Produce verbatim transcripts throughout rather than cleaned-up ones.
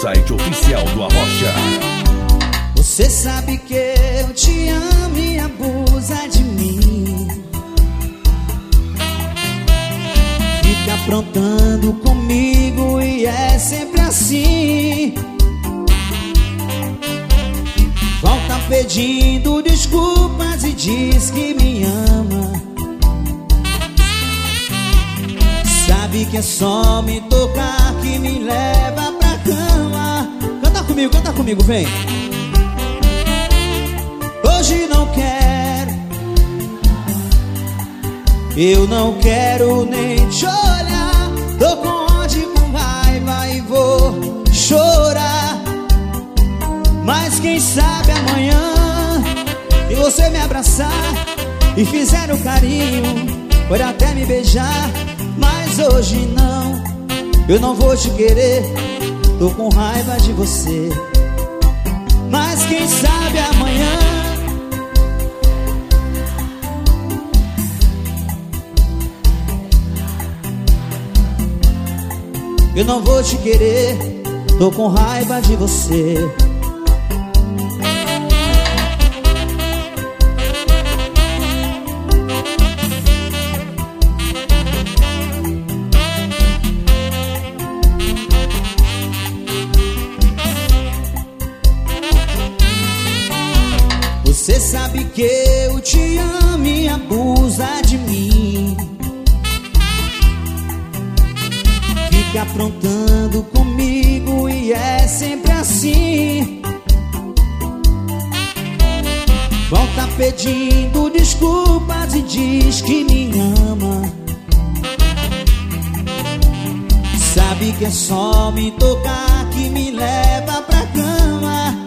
site oficial do Arrocha. Você sabe que eu te amo e abusa de mim. Fica aprontando comigo e é sempre assim. Volta pedindo desculpas e diz que me ama. Sabe que é só me tocar que me leva pra cama. Canta comigo, canta comigo, vem. Hoje não quero, eu não quero nem te olhar. Tô com ódio, com raiva e vou chorar. Mas quem sabe amanhã, se você me abraçar e fizer um carinho, pode até me beijar. Mas hoje não, eu não vou te querer. Tô com raiva de você. Mas quem sabe amanhã, eu não vou te querer. Tô com raiva de você. Você sabe que eu te amo e abusa de mim. Fica aprontando comigo e é sempre assim. Volta pedindo desculpas e diz que me ama. Sabe que é só me tocar que me leva pra cama.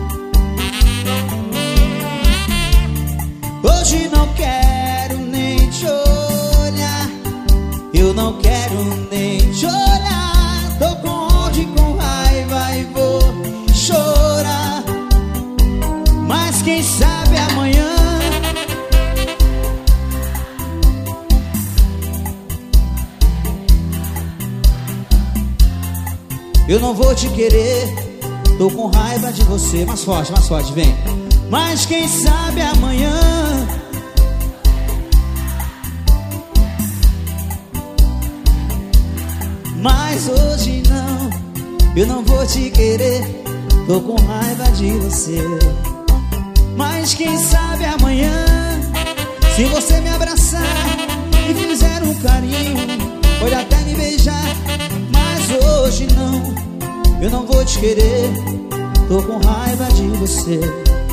Hoje não quero nem te olhar, eu não quero nem te olhar. Tô com ódio, com raiva e vou chorar. Mas quem sabe amanhã, eu não vou te querer. Tô com raiva de você. Mais forte, mais forte, vem. Mas quem sabe amanhã, mas hoje não, eu não vou te querer. Tô com raiva de você. Mas quem sabe amanhã, se você me abraçar e fizer um carinho, pode até me beijar. Mas hoje não, eu não vou te querer. Tô com raiva de você.